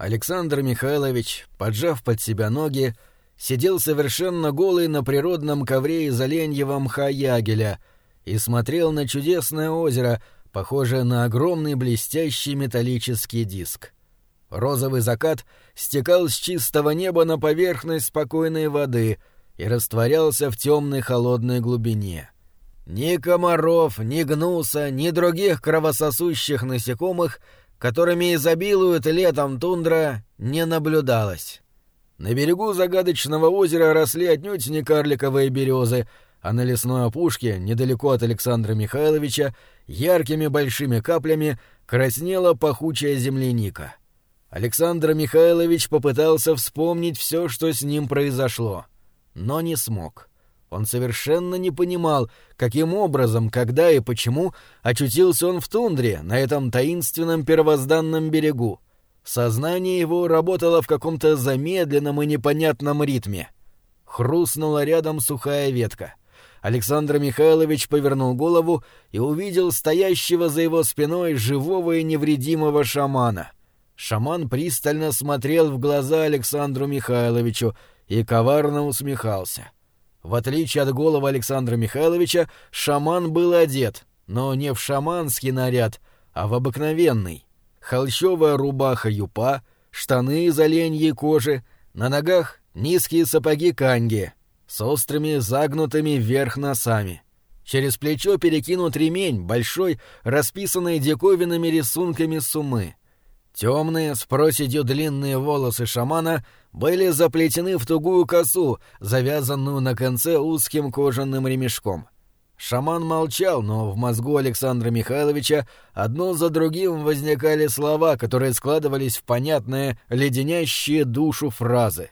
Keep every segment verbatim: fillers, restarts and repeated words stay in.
Александр Михайлович, поджав под себя ноги, сидел совершенно голый на природном ковре из оленьего мха ягеля и смотрел на чудесное озеро, похожее на огромный блестящий металлический диск. Розовый закат стекал с чистого неба на поверхность спокойной воды и растворялся в темной холодной глубине. Ни комаров, ни гнуса, ни других кровососущих насекомых, которыми изобилует летом тундра, не наблюдалось. На берегу загадочного озера росли отнюдь не карликовые березы, а на лесной опушке, недалеко от Александра Михайловича, яркими большими каплями краснела пахучая земляника. Александр Михайлович попытался вспомнить все, что с ним произошло, но не смог. Он совершенно не понимал, каким образом, когда и почему очутился он в тундре, на этом таинственном первозданном берегу. Сознание его работало в каком-то замедленном и непонятном ритме. Хрустнула рядом сухая ветка. Александр Михайлович повернул голову и увидел стоящего за его спиной живого и невредимого шамана. Шаман пристально смотрел в глаза Александру Михайловичу и коварно усмехался. В отличие от головы Александра Михайловича, шаман был одет, но не в шаманский наряд, а в обыкновенный. Холщовая рубаха-юпа, штаны из оленьей кожи, на ногах низкие сапоги канги с острыми загнутыми вверх носами. Через плечо перекинут ремень, большой, расписанный диковинными рисунками сумы. Темные, с проседью длинные волосы шамана были заплетены в тугую косу, завязанную на конце узким кожаным ремешком. Шаман молчал, но в мозгу Александра Михайловича одно за другим возникали слова, которые складывались в понятные, леденящие душу фразы.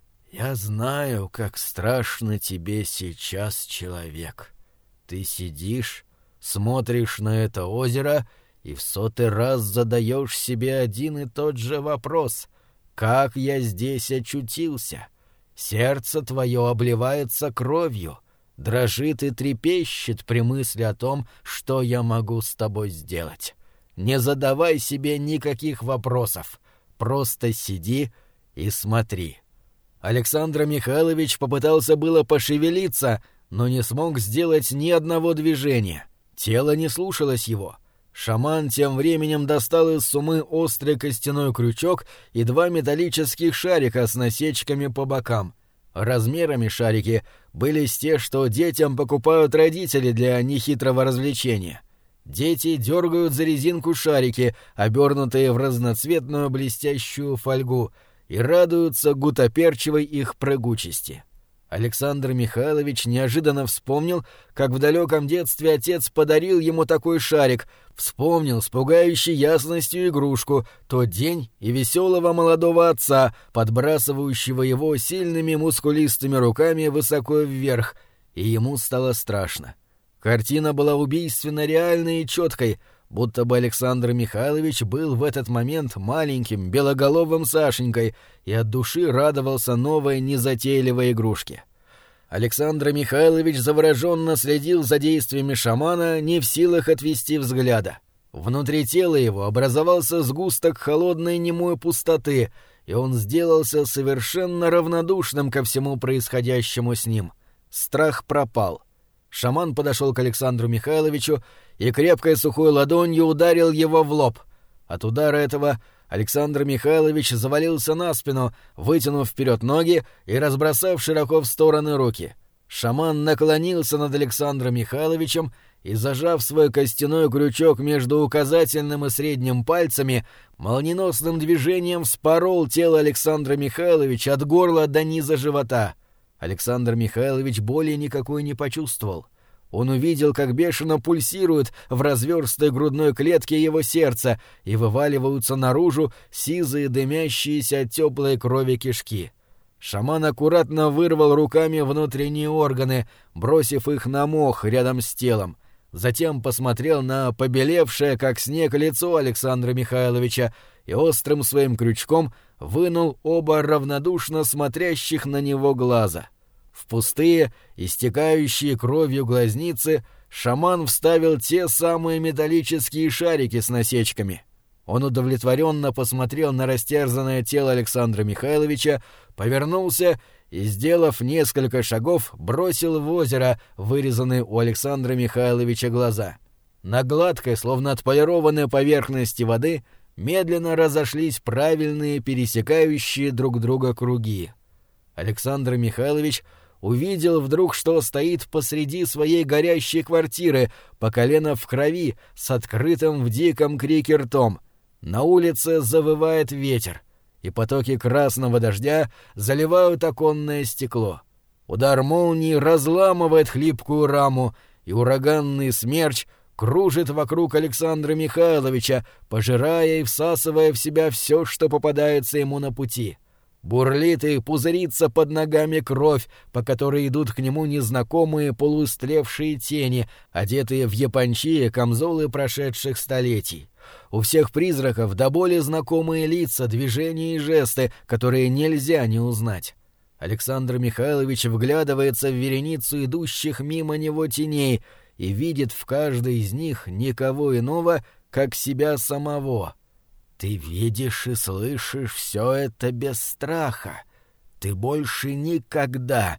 «Я знаю, как страшно тебе сейчас, человек. Ты сидишь, смотришь на это озеро и в сотый раз задаешь себе один и тот же вопрос: как я здесь очутился? Сердце твое обливается кровью, дрожит и трепещет при мысли о том, что я могу с тобой сделать. Не задавай себе никаких вопросов, просто сиди и смотри». Александр Михайлович попытался было пошевелиться, но не смог сделать ни одного движения. Тело не слушалось его. Шаман тем временем достал из сумы острый костяной крючок и два металлических шарика с насечками по бокам. Размерами шарики были с те, что детям покупают родители для нехитрого развлечения. Дети дергают за резинку шарики, обернутые в разноцветную блестящую фольгу, и радуются гутоперчивой их прыгучести. Александр Михайлович неожиданно вспомнил, как в далеком детстве отец подарил ему такой шарик, вспомнил с пугающей ясностью игрушку, тот день и веселого молодого отца, подбрасывающего его сильными мускулистыми руками высоко вверх, и ему стало страшно. Картина была убийственно реальной и четкой, будто бы Александр Михайлович был в этот момент маленьким белоголовым Сашенькой и от души радовался новой незатейливой игрушке. Александр Михайлович завороженно следил за действиями шамана, не в силах отвести взгляда. Внутри тела его образовался сгусток холодной немой пустоты, и он сделался совершенно равнодушным ко всему происходящему с ним. Страх пропал. Шаман подошел к Александру Михайловичу и крепкой сухой ладонью ударил его в лоб. От удара этого Александр Михайлович завалился на спину, вытянув вперед ноги и разбросав широко в стороны руки. Шаман наклонился над Александром Михайловичем и, зажав свой костяной крючок между указательным и средним пальцами, молниеносным движением вспорол тело Александра Михайловича от горла до низа живота. Александр Михайлович боли никакой не почувствовал. Он увидел, как бешено пульсирует в разверстой грудной клетке его сердце и вываливаются наружу сизые дымящиеся от теплой крови кишки. Шаман аккуратно вырвал руками внутренние органы, бросив их на мох рядом с телом. Затем посмотрел на побелевшее, как снег, лицо Александра Михайловича и острым своим крючком вынул оба равнодушно смотрящих на него глаза. В пустые, истекающие кровью глазницы шаман вставил те самые металлические шарики с насечками. Он удовлетворенно посмотрел на растерзанное тело Александра Михайловича, повернулся и, сделав несколько шагов, бросил в озеро вырезанные у Александра Михайловича глаза. На гладкой, словно отполированной поверхности воды медленно разошлись правильные пересекающие друг друга круги. Александр Михайлович увидел вдруг, что стоит посреди своей горящей квартиры, по колено в крови, с открытым в диком крике ртом. На улице завывает ветер, и потоки красного дождя заливают оконное стекло. Удар молнии разламывает хлипкую раму, и ураганный смерч кружит вокруг Александра Михайловича, пожирая и всасывая в себя все, что попадается ему на пути. Бурлит и пузырится под ногами кровь, по которой идут к нему незнакомые полуистлевшие тени, одетые в япончи и камзолы прошедших столетий. У всех призраков до боли знакомые лица, движения и жесты, которые нельзя не узнать. Александр Михайлович вглядывается в вереницу идущих мимо него теней и видит в каждой из них никого иного, как себя самого. Ты видишь и слышишь все это без страха. Ты больше никогда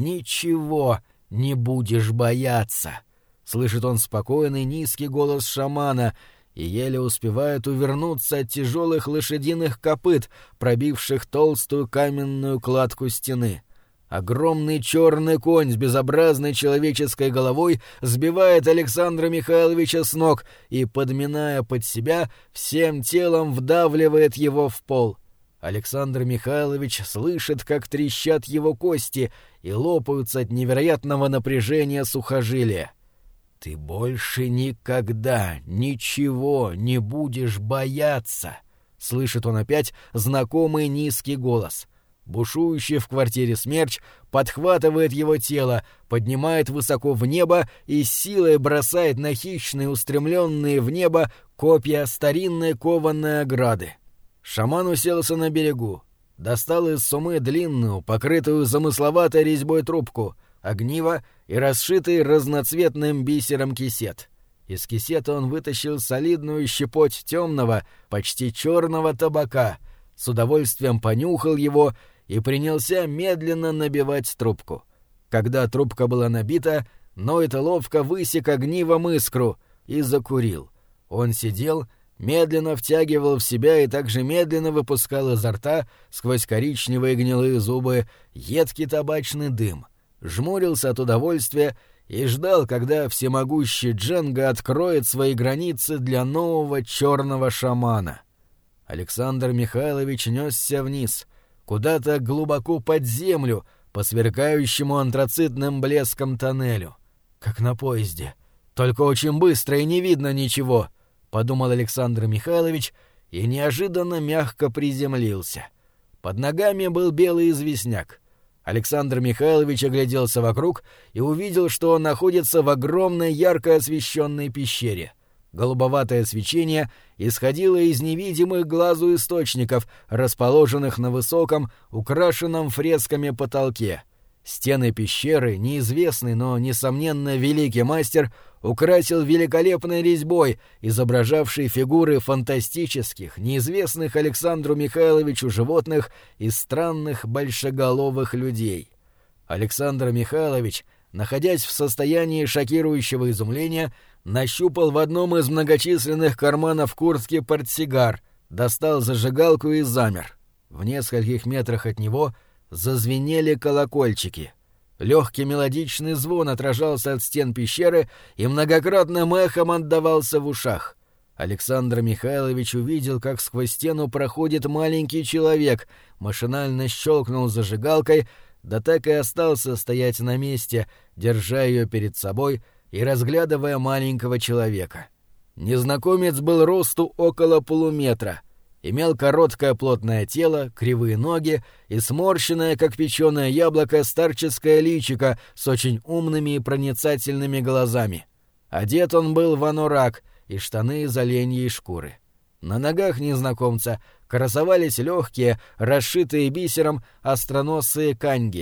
ничего не будешь бояться. Слышит он спокойный низкий голос шамана и еле успевает увернуться от тяжелых лошадиных копыт, пробивших толстую каменную кладку стены. Огромный черный конь с безобразной человеческой головой сбивает Александра Михайловича с ног и, подминая под себя, всем телом вдавливает его в пол. Александр Михайлович слышит, как трещат его кости и лопаются от невероятного напряжения сухожилия. «Ты больше никогда ничего не будешь бояться», — слышит он опять знакомый низкий голос. Бушующий в квартире смерч подхватывает его тело, поднимает высоко в небо и силой бросает на хищные, устремленные в небо копья старинной кованой ограды. Шаман уселся на берегу, достал из сумы длинную, покрытую замысловатой резьбой трубку, огниво и расшитый разноцветным бисером кисет. Из кисета он вытащил солидную щепоть темного, почти черного табака, с удовольствием понюхал его и принялся медленно набивать трубку. Когда трубка была набита, Нойт ловко высек огнивом искру и закурил. Он сидел, медленно втягивал в себя и также медленно выпускал изо рта сквозь коричневые гнилые зубы едкий табачный дым, жмурился от удовольствия и ждал, когда всемогущий Дженга откроет свои границы для нового черного шамана. Александр Михайлович несся вниз, куда-то глубоко под землю, по сверкающему антрацитным блеском тоннелю. Как на поезде. Только очень быстро и не видно ничего, — подумал Александр Михайлович и неожиданно мягко приземлился. Под ногами был белый известняк. Александр Михайлович огляделся вокруг и увидел, что он находится в огромной ярко освещенной пещере. Голубоватое свечение исходило из невидимых глазу источников, расположенных на высоком, украшенном фресками потолке. Стены пещеры неизвестный, но, несомненно, великий мастер украсил великолепной резьбой, изображавшей фигуры фантастических, неизвестных Александру Михайловичу животных и странных большеголовых людей. Александр Михайлович, находясь в состоянии шокирующего изумления, нащупал в одном из многочисленных карманов куртки портсигар, достал зажигалку и замер. В нескольких метрах от него зазвенели колокольчики. Легкий мелодичный звон отражался от стен пещеры и многократным эхом отдавался в ушах. Александр Михайлович увидел, как сквозь стену проходит маленький человек, машинально щелкнул зажигалкой, да так и остался стоять на месте, держа ее перед собой и разглядывая маленького человека. Незнакомец был росту около полуметра, имел короткое плотное тело, кривые ноги и сморщенное, как печеное яблоко, старческое личико с очень умными и проницательными глазами. Одет он был в анорак и штаны из оленьей шкуры. На ногах незнакомца красовались легкие, расшитые бисером остроносые каньги.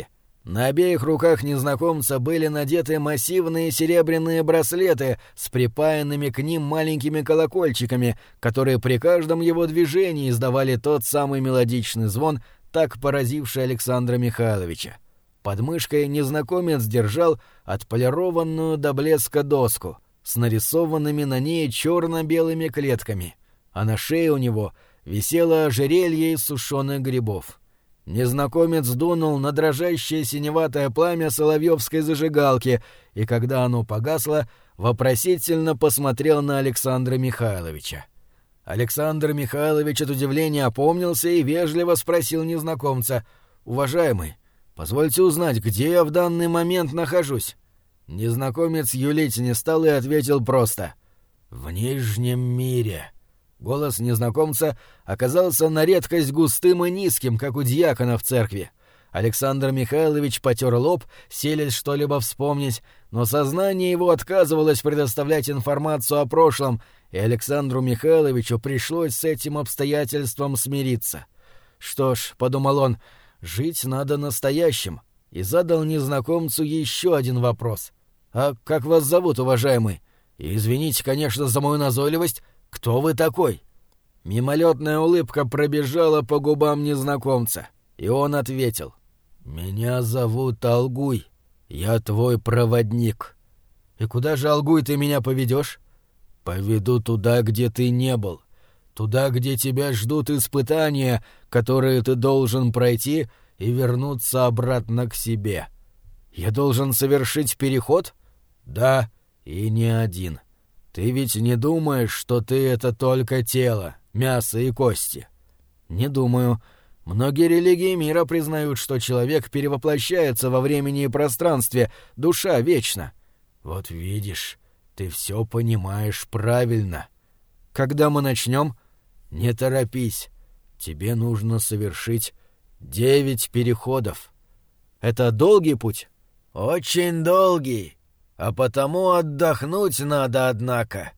На обеих руках незнакомца были надеты массивные серебряные браслеты с припаянными к ним маленькими колокольчиками, которые при каждом его движении издавали тот самый мелодичный звон, так поразивший Александра Михайловича. Под мышкой незнакомец держал отполированную до блеска доску с нарисованными на ней черно-белыми клетками, а на шее у него висело ожерелье из сушеных грибов. Незнакомец дунул на дрожащее синеватое пламя соловьевской зажигалки, и когда оно погасло, вопросительно посмотрел на Александра Михайловича. Александр Михайлович от удивления опомнился и вежливо спросил незнакомца: «Уважаемый, позвольте узнать, где я в данный момент нахожусь?» Незнакомец юлить не стал и ответил просто: «В Нижнем мире». Голос незнакомца оказался на редкость густым и низким, как у дьякона в церкви. Александр Михайлович потер лоб, селись что-либо вспомнить, но сознание его отказывалось предоставлять информацию о прошлом, и Александру Михайловичу пришлось с этим обстоятельством смириться. «Что ж», — подумал он, — «жить надо настоящим», и задал незнакомцу еще один вопрос. «А как вас зовут, уважаемый? И извините, конечно, за мою назойливость, кто вы такой?» Мимолетная улыбка пробежала по губам незнакомца, и он ответил: «Меня зовут Алгуй, я твой проводник». «И куда же, Алгуй, ты меня поведешь?» «Поведу туда, где ты не был, туда, где тебя ждут испытания, которые ты должен пройти и вернуться обратно к себе». «Я должен совершить переход?» «Да, и не один. Ты ведь не думаешь, что ты — это только тело, мясо и кости?» «Не думаю. Многие религии мира признают, что человек перевоплощается во времени и пространстве, душа вечна». «Вот видишь, ты все понимаешь правильно». «Когда мы начнем?» «Не торопись. Тебе нужно совершить девять переходов». «Это долгий путь?» «Очень долгий. А потому отдохнуть надо, однако.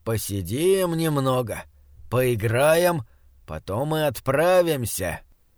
Посидим немного, поиграем, потом и отправимся».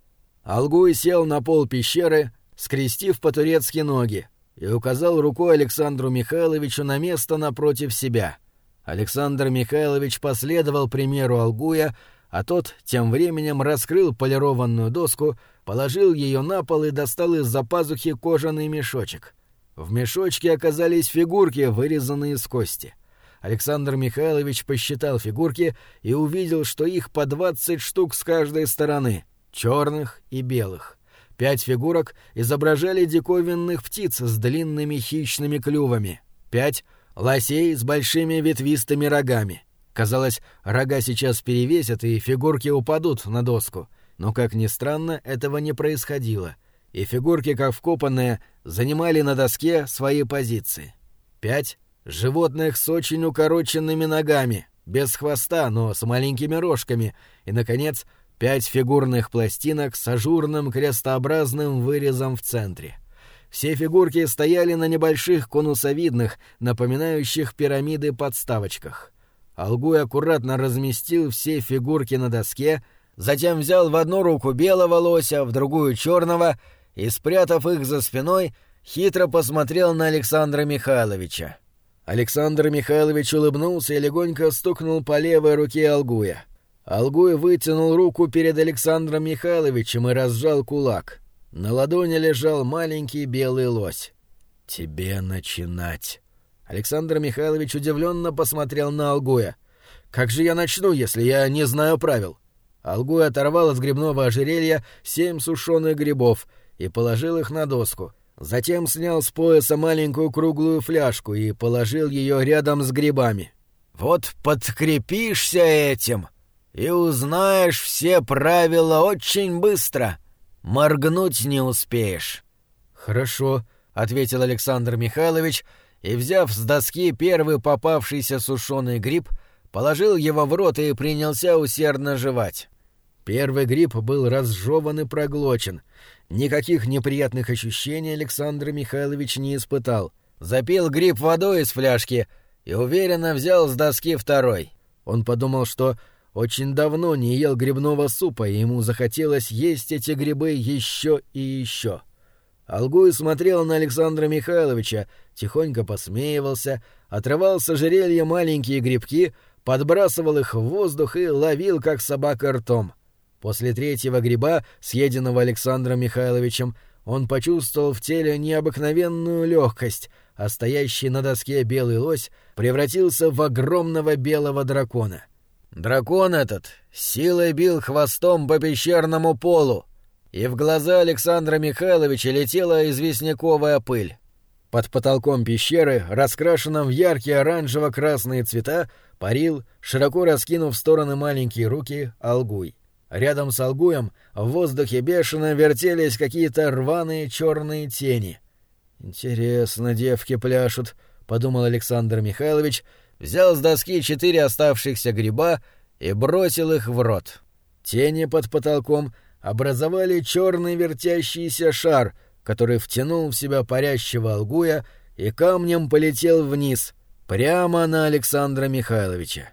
Алгуй сел на пол пещеры, скрестив по-турецки ноги, и указал рукой Александру Михайловичу на место напротив себя. Александр Михайлович последовал примеру Алгуя, а тот тем временем раскрыл полированную доску, положил ее на пол и достал из-за пазухи кожаный мешочек. В мешочке оказались фигурки, вырезанные из кости. Александр Михайлович посчитал фигурки и увидел, что их по двадцать штук с каждой стороны, черных и белых. Пять фигурок изображали диковинных птиц с длинными хищными клювами, пять — лосей с большими ветвистыми рогами. Казалось, рога сейчас перевесят, и фигурки упадут на доску. Но, как ни странно, этого не происходило, и фигурки, как вкопанные, занимали на доске свои позиции. Пять — животных с очень укороченными ногами, без хвоста, но с маленькими рожками, и, наконец, пять фигурных пластинок с ажурным крестообразным вырезом в центре. Все фигурки стояли на небольших конусовидных, напоминающих пирамиды подставочках. Алгуй аккуратно разместил все фигурки на доске, затем взял в одну руку белого лося, в другую черного, и, спрятав их за спиной, хитро посмотрел на Александра Михайловича. Александр Михайлович улыбнулся и легонько стукнул по левой руке Алгуя. Алгуй вытянул руку перед Александром Михайловичем и разжал кулак. На ладони лежал маленький белый лось. «Тебе начинать». Александр Михайлович удивленно посмотрел на Алгуя. «Как же я начну, если я не знаю правил?» Алгуй оторвал от грибного ожерелья семь сушеных грибов и положил их на доску. Затем снял с пояса маленькую круглую фляжку и положил ее рядом с грибами. «Вот подкрепишься этим и узнаешь все правила очень быстро. Моргнуть не успеешь». «Хорошо», — ответил Александр Михайлович, и, взяв с доски первый попавшийся сушеный гриб, положил его в рот и принялся усердно жевать. Первый гриб был разжеван и проглочен. Никаких неприятных ощущений Александр Михайлович не испытал. Запил гриб водой из фляжки и уверенно взял с доски второй. Он подумал, что очень давно не ел грибного супа, и ему захотелось есть эти грибы еще и еще. Алгуй смотрел на Александра Михайловича, тихонько посмеивался, отрывал с ожерелья маленькие грибки, подбрасывал их в воздух и ловил, как собака, ртом. После третьего гриба, съеденного Александром Михайловичем, он почувствовал в теле необыкновенную легкость, а стоящий на доске белый лось превратился в огромного белого дракона. Дракон этот силой бил хвостом по пещерному полу, и в глаза Александра Михайловича летела известняковая пыль. Под потолком пещеры, раскрашенном в яркие оранжево-красные цвета, парил, широко раскинув в стороны маленькие руки, Алгуй. Рядом с Алгуем в воздухе бешено вертелись какие-то рваные черные тени. «Интересно, девки пляшут», — подумал Александр Михайлович, взял с доски четыре оставшихся гриба и бросил их в рот. Тени под потолком образовали черный вертящийся шар, который втянул в себя парящего Алгуя и камнем полетел вниз, прямо на Александра Михайловича.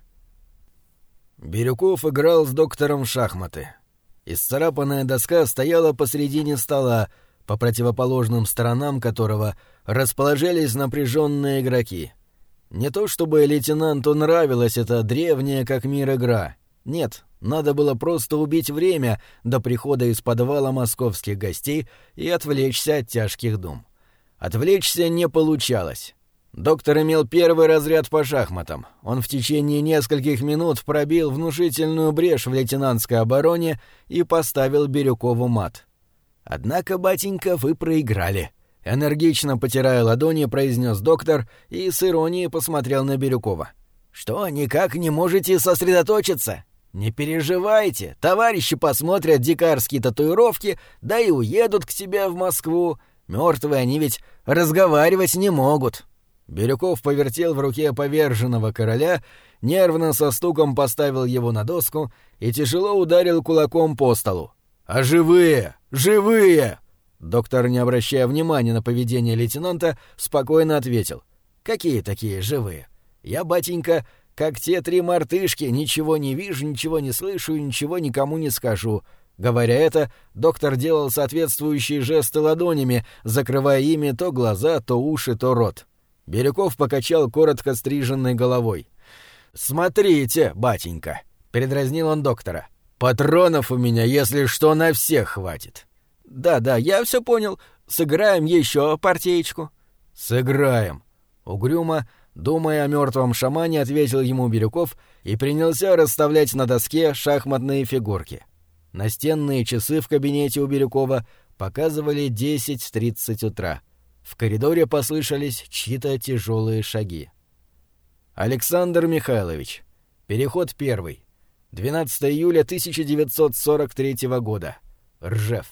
Бирюков играл с доктором в шахматы. Исцарапанная доска стояла посредине стола, по противоположным сторонам которого расположились напряженные игроки. Не то чтобы лейтенанту нравилась эта древняя как мир игра. Нет, надо было просто убить время до прихода из подвала московских гостей и отвлечься от тяжких дум. Отвлечься не получалось. Доктор имел первый разряд по шахматам. Он в течение нескольких минут пробил внушительную брешь в лейтенантской обороне и поставил Бирюкову мат. «Однако, батенька, вы проиграли», — энергично потирая ладони, произнес доктор и с иронией посмотрел на Бирюкова. «Что, никак не можете сосредоточиться? Не переживайте, товарищи посмотрят дикарские татуировки, да и уедут к себе в Москву. Мертвые они ведь разговаривать не могут». Бирюков повертел в руке поверженного короля, нервно со стуком поставил его на доску и тяжело ударил кулаком по столу. «А живые! Живые!» Доктор, не обращая внимания на поведение лейтенанта, спокойно ответил. «Какие такие живые? Я, батенька, как те три мартышки, ничего не вижу, ничего не слышу и ничего никому не скажу». Говоря это, доктор делал соответствующие жесты ладонями, закрывая ими то глаза, то уши, то рот. Бирюков покачал коротко стриженной головой. «Смотрите, батенька», — передразнил он доктора. «Патронов у меня, если что, на всех хватит». «Да-да, я все понял. Сыграем еще партиечку». «Сыграем». Угрюмо, думая о мертвом шамане, ответил ему Бирюков и принялся расставлять на доске шахматные фигурки. Настенные часы в кабинете у Бирюкова показывали десять тридцать утра. В коридоре послышались чьи-то тяжелые шаги. Александр Михайлович. Переход первый. двенадцатого июля тысяча девятьсот сорок третьего года. Ржев.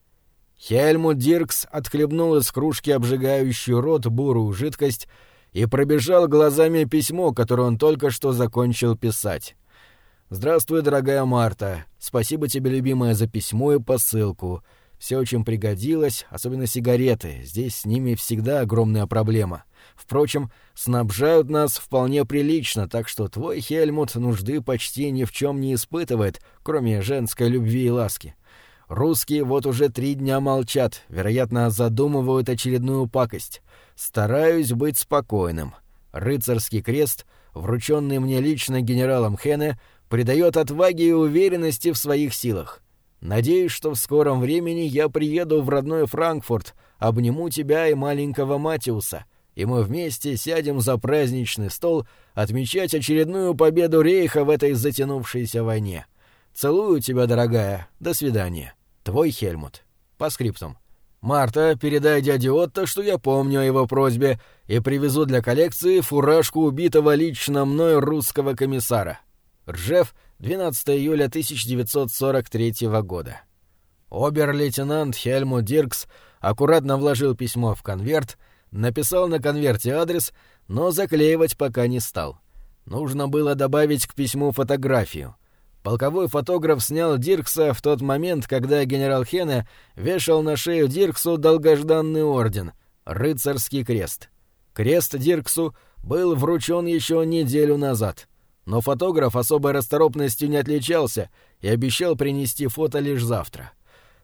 Хельмут Диркс отхлебнул из кружки обжигающую рот бурую жидкость и пробежал глазами письмо, которое он только что закончил писать. «Здравствуй, дорогая Марта. Спасибо тебе, любимая, за письмо и посылку. Все очень пригодилось, особенно сигареты. Здесь с ними всегда огромная проблема. Впрочем, снабжают нас вполне прилично, так что твой Хельмут нужды почти ни в чем не испытывает, кроме женской любви и ласки. Русские вот уже три дня молчат, вероятно, задумывают очередную пакость. Стараюсь быть спокойным. Рыцарский крест, врученный мне лично генералом Хене, придает отваги и уверенности в своих силах. Надеюсь, что в скором времени я приеду в родной Франкфурт, обниму тебя и маленького Матиуса, и мы вместе сядем за праздничный стол отмечать очередную победу Рейха в этой затянувшейся войне. Целую тебя, дорогая. До свидания. Твой Хельмут. По скриптум. Марта, передай дяде Отто, что я помню о его просьбе, и привезу для коллекции фуражку убитого лично мной русского комиссара. Ржев, двенадцатого июля тысяча девятьсот сорок третьего года. Обер-лейтенант Хельмут Диркс аккуратно вложил письмо в конверт, написал на конверте адрес, но заклеивать пока не стал. Нужно было добавить к письму фотографию. Полковой фотограф снял Диркса в тот момент, когда генерал Хене вешал на шею Дирксу долгожданный орден — рыцарский крест. Крест Дирксу был вручен еще неделю назад. Но фотограф особой расторопностью не отличался и обещал принести фото лишь завтра.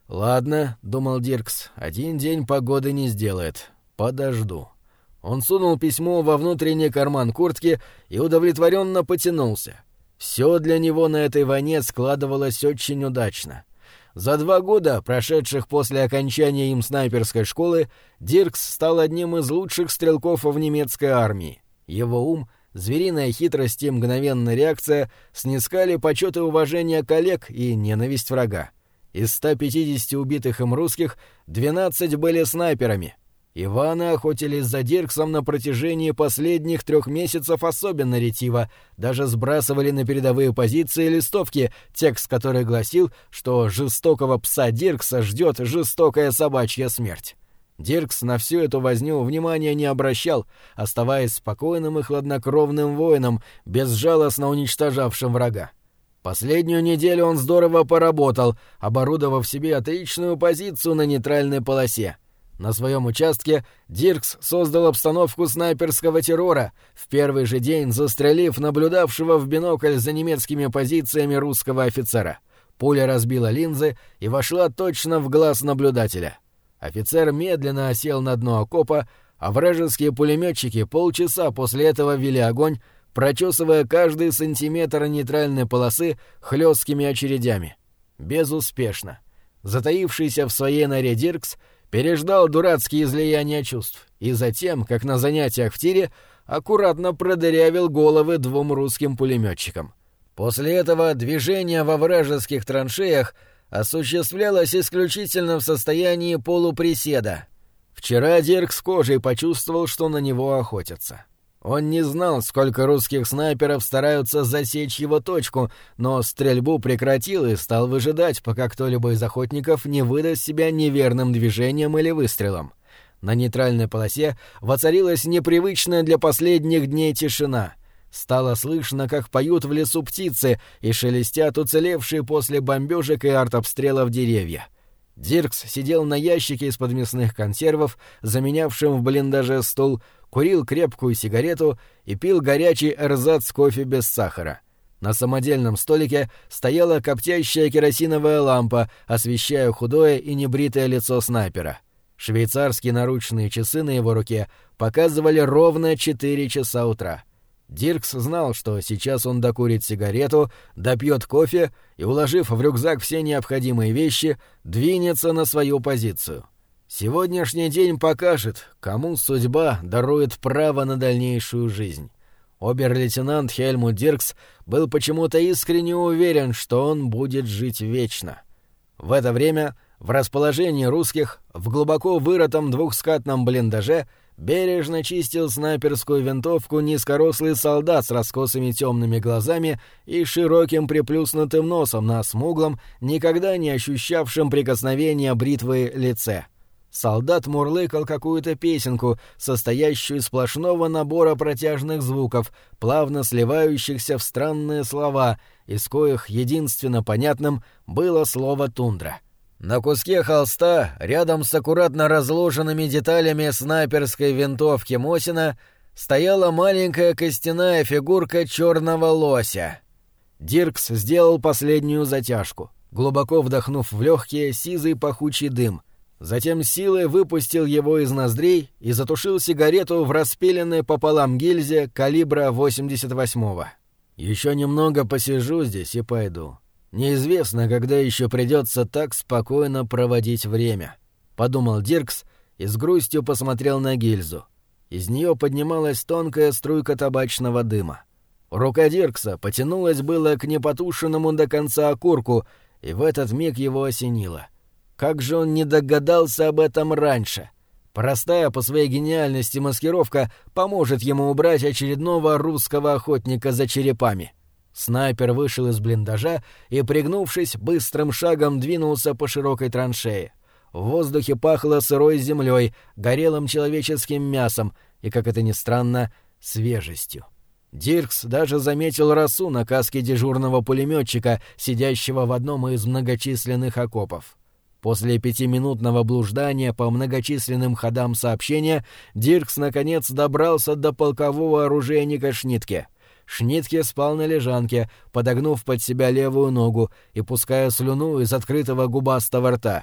«Ладно», — думал Диркс, — «один день погоды не сделает. Подожду». Он сунул письмо во внутренний карман куртки и удовлетворенно потянулся. Все для него на этой войне складывалось очень удачно. За два года, прошедших после окончания им снайперской школы, Диркс стал одним из лучших стрелков в немецкой армии. Его ум, звериная хитрость и мгновенная реакция снискали почет и уважение коллег и ненависть врага. Из ста пятидесяти убитых им русских двенадцать были снайперами. Иваны охотились за Дирксом на протяжении последних трех месяцев особенно ретиво, даже сбрасывали на передовые позиции листовки, текст которой гласил, что жестокого пса Диркса ждет жестокая собачья смерть. Диркс на всю эту возню внимания не обращал, оставаясь спокойным и хладнокровным воином, безжалостно уничтожавшим врага. Последнюю неделю он здорово поработал, оборудовав себе отличную позицию на нейтральной полосе. На своем участке Диркс создал обстановку снайперского террора, в первый же день застрелив наблюдавшего в бинокль за немецкими позициями русского офицера. Пуля разбила линзы и вошла точно в глаз наблюдателя. Офицер медленно осел на дно окопа, а вражеские пулеметчики полчаса после этого вели огонь, прочесывая каждый сантиметр нейтральной полосы хлесткими очередями. Безуспешно. Затаившийся в своей норе Диркс переждал дурацкие излияния чувств и затем, как на занятиях в тире, аккуратно продырявил головы двум русским пулеметчикам. После этого движение во вражеских траншеях осуществлялось исключительно в состоянии полуприседа. Вчера Диркс кожей почувствовал, что на него охотятся. Он не знал, сколько русских снайперов стараются засечь его точку, но стрельбу прекратил и стал выжидать, пока кто-либо из охотников не выдаст себя неверным движением или выстрелом. На нейтральной полосе воцарилась непривычная для последних дней тишина. Стало слышно, как поют в лесу птицы и шелестят уцелевшие после бомбежек и артобстрелов деревья. Диркс сидел на ящике из-под мясных консервов, заменявшем в блиндаже стол, курил крепкую сигарету и пил горячий эрзац кофе без сахара. На самодельном столике стояла коптящая керосиновая лампа, освещая худое и небритое лицо снайпера. Швейцарские наручные часы на его руке показывали ровно четыре часа утра. Диркс знал, что сейчас он докурит сигарету, допьет кофе и, уложив в рюкзак все необходимые вещи, двинется на свою позицию. Сегодняшний день покажет, кому судьба дарует право на дальнейшую жизнь. Обер-лейтенант Хельмут Диркс был почему-то искренне уверен, что он будет жить вечно. В это время в расположении русских, в глубоко вырытом двухскатном блиндаже, бережно чистил снайперскую винтовку низкорослый солдат с раскосыми темными глазами и широким приплюснутым носом на смуглом, никогда не ощущавшем прикосновения бритвы лице. Солдат мурлыкал какую-то песенку, состоящую из сплошного набора протяжных звуков, плавно сливающихся в странные слова, из коих единственно понятным было слово «тундра». На куске холста, рядом с аккуратно разложенными деталями снайперской винтовки Мосина, стояла маленькая костяная фигурка черного лося. Диркс сделал последнюю затяжку, глубоко вдохнув в легкие сизый пахучий дым. Затем силой выпустил его из ноздрей и затушил сигарету в распиленной пополам гильзе калибра восемьдесят восьмого. «Еще немного посижу здесь и пойду. Неизвестно, когда еще придется так спокойно проводить время», — подумал Диркс и с грустью посмотрел на гильзу. Из нее поднималась тонкая струйка табачного дыма. Рука Диркса потянулась было к непотушенному до конца окурку, и в этот миг его осенило. Как же он не догадался об этом раньше? Простая по своей гениальности маскировка поможет ему убрать очередного русского охотника за черепами. Снайпер вышел из блиндажа и, пригнувшись, быстрым шагом двинулся по широкой траншее. В воздухе пахло сырой землей, горелым человеческим мясом и, как это ни странно, свежестью. Диркс даже заметил росу на каске дежурного пулеметчика, сидящего в одном из многочисленных окопов. После пятиминутного блуждания по многочисленным ходам сообщения Диркс наконец добрался до полкового оружейника Шнитке. Шнитке спал на лежанке, подогнув под себя левую ногу и пуская слюну из открытого губастого рта.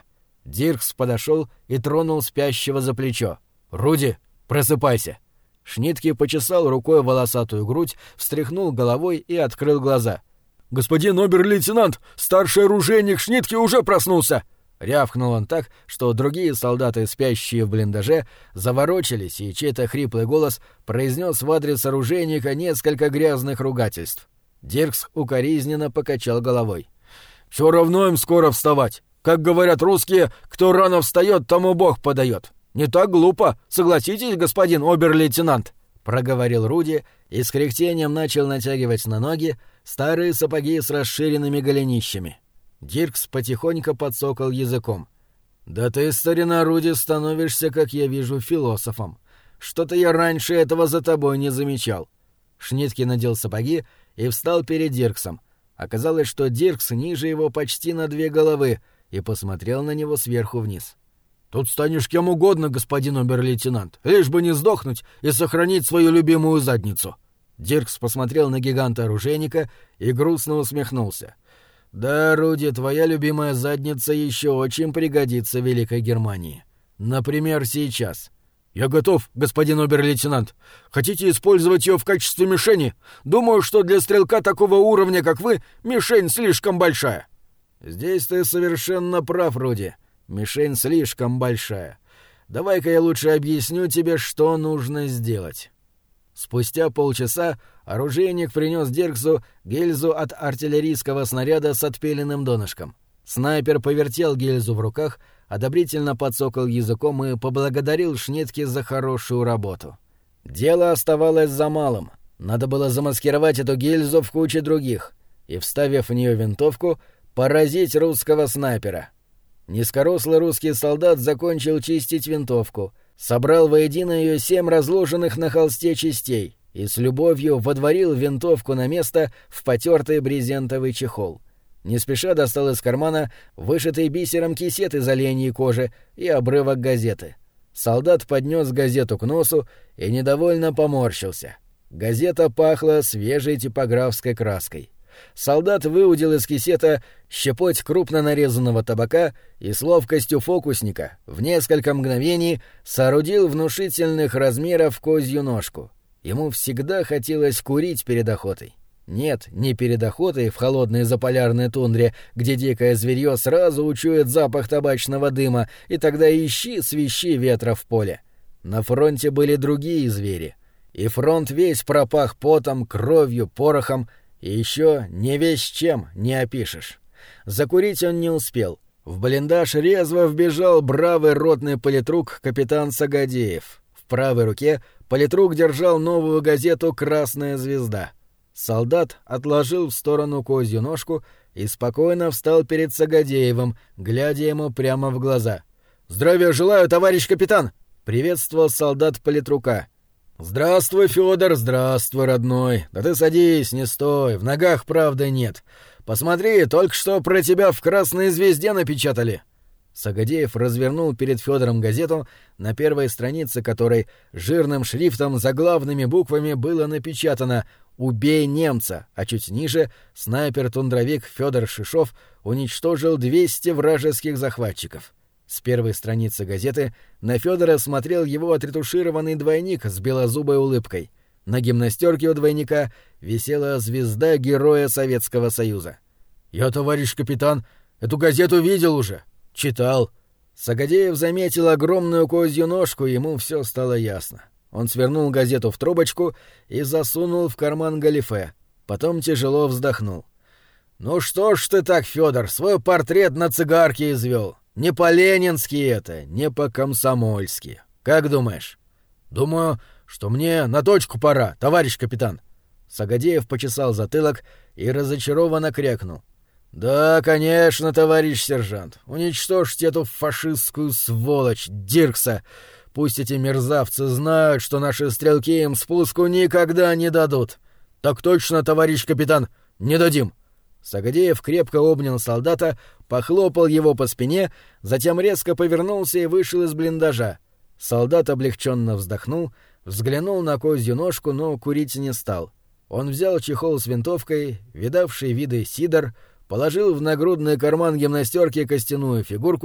Диркс подошел и тронул спящего за плечо. «Руди, просыпайся!» Шнитке почесал рукой волосатую грудь, встряхнул головой и открыл глаза. «Господин обер-лейтенант, старший оружейник Шнитке уже проснулся!» Рявкнул он так, что другие солдаты, спящие в блиндаже, заворочились, и чей-то хриплый голос произнес в адрес оружейника несколько грязных ругательств. Диркс укоризненно покачал головой. «Все равно им скоро вставать. Как говорят русские, кто рано встает, тому Бог подает. Не так глупо, согласитесь, господин обер-лейтенант?» — проговорил Руди и с кряхтением начал натягивать на ноги старые сапоги с расширенными голенищами. Диркс потихоньку подсокал языком. «Да ты, старина Руди, становишься, как я вижу, философом. Что-то я раньше этого за тобой не замечал». Шнитке надел сапоги и встал перед Дирксом. Оказалось, что Диркс ниже его почти на две головы и посмотрел на него сверху вниз. «Тут станешь кем угодно, господин обер-лейтенант, лишь бы не сдохнуть и сохранить свою любимую задницу». Диркс посмотрел на гиганта-оружейника и грустно усмехнулся. «Да, Руди, твоя любимая задница еще очень пригодится Великой Германии. Например, сейчас». «Я готов, господин обер-лейтенант. Хотите использовать ее в качестве мишени? Думаю, что для стрелка такого уровня, как вы, мишень слишком большая». «Здесь ты совершенно прав, Руди. Мишень слишком большая. Давай-ка я лучше объясню тебе, что нужно сделать». Спустя полчаса оружейник принес Дирксу гильзу от артиллерийского снаряда с отпиленным донышком. Снайпер повертел гильзу в руках, одобрительно подсокал языком и поблагодарил Шнитке за хорошую работу. Дело оставалось за малым. Надо было замаскировать эту гильзу в куче других и, вставив в нее винтовку, поразить русского снайпера. Низкорослый русский солдат закончил чистить винтовку, собрал воедино ее семь разложенных на холсте частей и с любовью водворил винтовку на место в потертый брезентовый чехол. Не спеша достал из кармана вышитый бисером кисет из оленьей кожи и обрывок газеты. Солдат поднес газету к носу и недовольно поморщился. Газета пахла свежей типографской краской. Солдат выудил из кисета щепоть крупно нарезанного табака и с ловкостью фокусника в несколько мгновений соорудил внушительных размеров козью ножку. Ему всегда хотелось курить перед охотой. Нет, не перед охотой в холодной заполярной тундре, где дикое зверье сразу учует запах табачного дыма, и тогда ищи свищи ветра в поле. На фронте были другие звери. И фронт весь пропах потом, кровью, порохом, и еще не весь чем не опишешь. Закурить он не успел. В блиндаж резво вбежал бравый ротный политрук капитан Сагадеев. В правой руке политрук держал новую газету «Красная звезда». Солдат отложил в сторону козью ножку и спокойно встал перед Сагадеевым, глядя ему прямо в глаза. «Здравия желаю, товарищ капитан!» — приветствовал солдат политрука. «Здравствуй, Фёдор, здравствуй, родной. Да ты садись, не стой, в ногах правды нет. Посмотри, только что про тебя в «Красной звезде» напечатали». Сагадеев развернул перед Фёдором газету, на первой странице которой жирным шрифтом заглавными буквами было напечатано «Убей немца», а чуть ниже снайпер-тундровик Фёдор Шишов уничтожил двести вражеских захватчиков. С первой страницы газеты на Фёдора смотрел его отретушированный двойник с белозубой улыбкой. На гимнастерке у двойника висела звезда Героя Советского Союза. «Я, товарищ капитан, эту газету видел уже. Читал». Сагадеев заметил огромную козью ножку, ему все стало ясно. Он свернул газету в трубочку и засунул в карман галифе. Потом тяжело вздохнул. «Ну что ж ты так, Фёдор, свой портрет на цигарке извел? Не по-ленински это, не по-комсомольски. Как думаешь?» «Думаю, что мне на точку пора, товарищ капитан». Сагадеев почесал затылок и разочарованно крякнул. «Да, конечно, товарищ сержант. Уничтожьте эту фашистскую сволочь, Диркса. Пусть эти мерзавцы знают, что наши стрелки им спуску никогда не дадут». «Так точно, товарищ капитан, не дадим». Сагадеев крепко обнял солдата, похлопал его по спине, затем резко повернулся и вышел из блиндажа. Солдат облегченно вздохнул, взглянул на козью ножку, но курить не стал. Он взял чехол с винтовкой, видавший виды сидор, положил в нагрудный карман гимнастерки костяную фигурку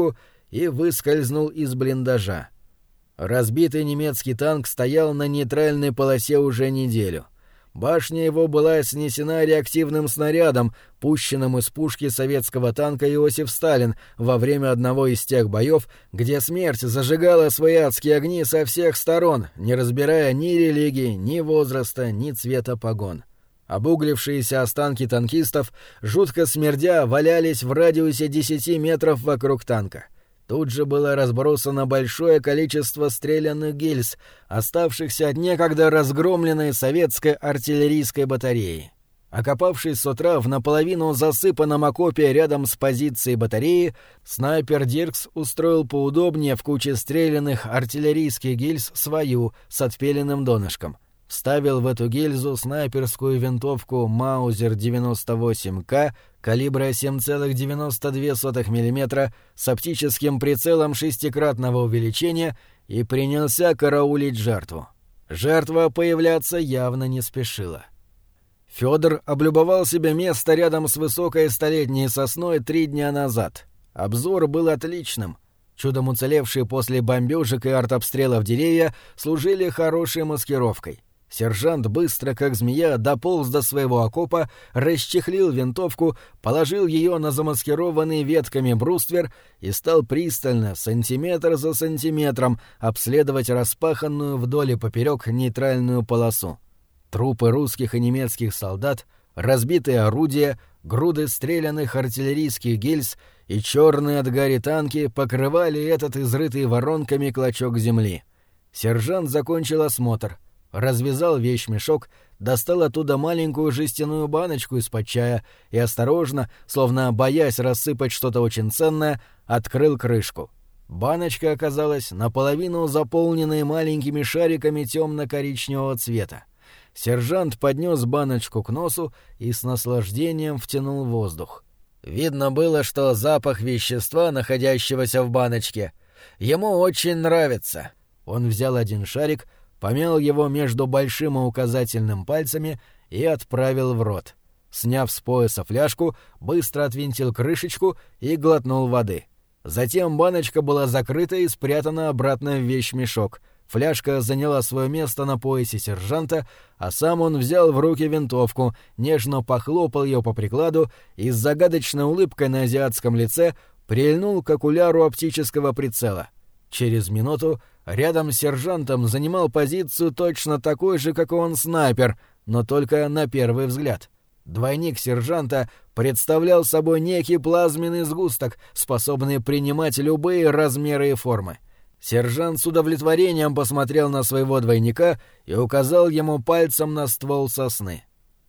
и выскользнул из блиндажа. Разбитый немецкий танк стоял на нейтральной полосе уже неделю. Башня его была снесена реактивным снарядом, пущенным из пушки советского танка «Иосиф Сталин» во время одного из тех боев, где смерть зажигала свои адские огни со всех сторон, не разбирая ни религии, ни возраста, ни цвета погон. Обуглившиеся останки танкистов, жутко смердя, валялись в радиусе десяти метров вокруг танка. Тут же было разбросано большое количество стрелянных гильз, оставшихся от некогда разгромленной советской артиллерийской батареи. Окопавшись с утра в наполовину засыпанном окопе рядом с позицией батареи, снайпер Диркс устроил поудобнее в куче стрелянных артиллерийских гильз свою с отпиленным донышком. Вставил в эту гильзу снайперскую винтовку Маузер девяносто восемь ка калибра семь целых девяносто две сотых миллиметра с оптическим прицелом шестикратного увеличения и принялся караулить жертву. Жертва появляться явно не спешила. Фёдор облюбовал себе место рядом с высокой столетней сосной три дня назад. Обзор был отличным. Чудом уцелевшие после бомбежек и артобстрелов деревья служили хорошей маскировкой. Сержант быстро, как змея, дополз до своего окопа, расчехлил винтовку, положил ее на замаскированный ветками бруствер и стал пристально, сантиметр за сантиметром, обследовать распаханную вдоль и поперек нейтральную полосу. Трупы русских и немецких солдат, разбитые орудия, груды стрелянных артиллерийских гильз и черные от гари танки покрывали этот изрытый воронками клочок земли. Сержант закончил осмотр. Развязал вещмешок, достал оттуда маленькую жестяную баночку из-под чая и осторожно, словно боясь рассыпать что-то очень ценное, открыл крышку. Баночка оказалась наполовину заполненной маленькими шариками темно-коричневого цвета. Сержант поднес баночку к носу и с наслаждением втянул воздух. Видно было, что запах вещества, находящегося в баночке, ему очень нравится. Он взял один шарик, помял его между большим и указательным пальцами и отправил в рот. Сняв с пояса фляжку, быстро отвинтил крышечку и глотнул воды. Затем баночка была закрыта и спрятана обратно в вещмешок. Фляжка заняла свое место на поясе сержанта, а сам он взял в руки винтовку, нежно похлопал ее по прикладу и с загадочной улыбкой на азиатском лице прильнул к окуляру оптического прицела. Через минуту рядом с сержантом занимал позицию точно такой же, как и он, снайпер, но только на первый взгляд. Двойник сержанта представлял собой некий плазменный сгусток, способный принимать любые размеры и формы. Сержант с удовлетворением посмотрел на своего двойника и указал ему пальцем на ствол сосны.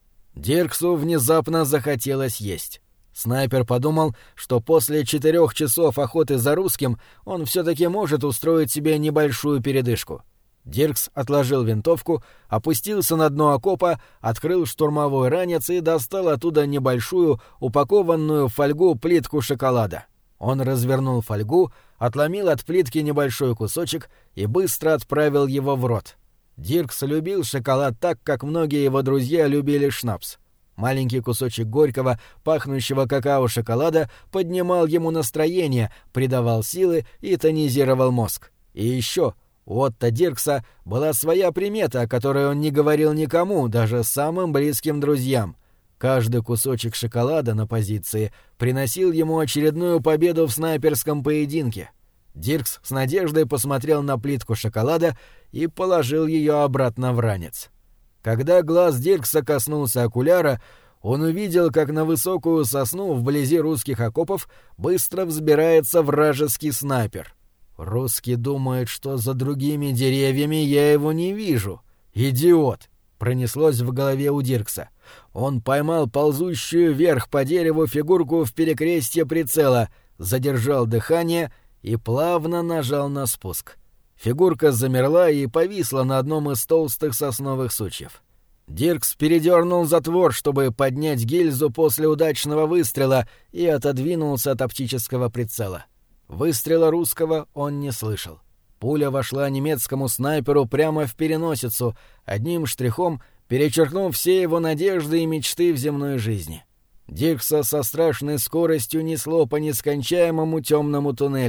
Дирксу внезапно захотелось есть. Снайпер подумал, что после четырех часов охоты за русским он все-таки может устроить себе небольшую передышку. Диркс отложил винтовку, опустился на дно окопа, открыл штурмовой ранец и достал оттуда небольшую, упакованную в фольгу плитку шоколада. Он развернул фольгу, отломил от плитки небольшой кусочек и быстро отправил его в рот. Диркс любил шоколад так, как многие его друзья любили шнапс. Маленький кусочек горького, пахнущего какао-шоколада поднимал ему настроение, придавал силы и тонизировал мозг. И еще у Отто Диркса была своя примета, о которой он не говорил никому, даже самым близким друзьям. Каждый кусочек шоколада на позиции приносил ему очередную победу в снайперском поединке. Диркс с надеждой посмотрел на плитку шоколада и положил ее обратно в ранец. Когда глаз Диркса коснулся окуляра, он увидел, как на высокую сосну вблизи русских окопов быстро взбирается вражеский снайпер. «Русский думает, что за другими деревьями я его не вижу. Идиот!» — пронеслось в голове у Диркса. Он поймал ползущую вверх по дереву фигурку в перекрестье прицела, задержал дыхание и плавно нажал на спуск. Фигурка замерла и повисла на одном из толстых сосновых сучьев. Диркс передернул затвор, чтобы поднять гильзу после удачного выстрела, и отодвинулся от оптического прицела. Выстрела русского он не слышал. Пуля вошла немецкому снайперу прямо в переносицу, одним штрихом перечеркнув все его надежды и мечты в земной жизни. Диркса со страшной скоростью несло по нескончаемому темному туннелю.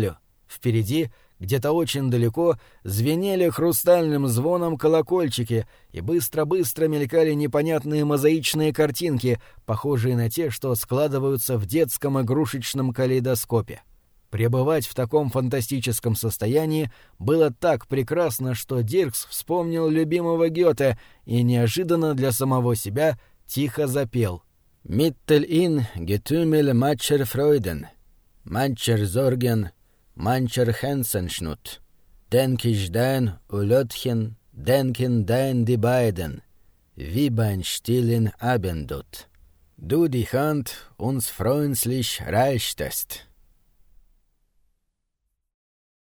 Впереди, где-то очень далеко, звенели хрустальным звоном колокольчики, и быстро-быстро мелькали непонятные мозаичные картинки, похожие на те, что складываются в детском игрушечном калейдоскопе. Пребывать в таком фантастическом состоянии было так прекрасно, что Диркс вспомнил любимого Гёте и неожиданно для самого себя тихо запел: «Mittel in Getümmel mancher Freuden, mancher Sorgen, mancher Hänsenschnut. Denk ich dein, o Löttchen, denken dein die beiden, wie beim stillen Abendut. Du die Hand uns freundlich reichtest».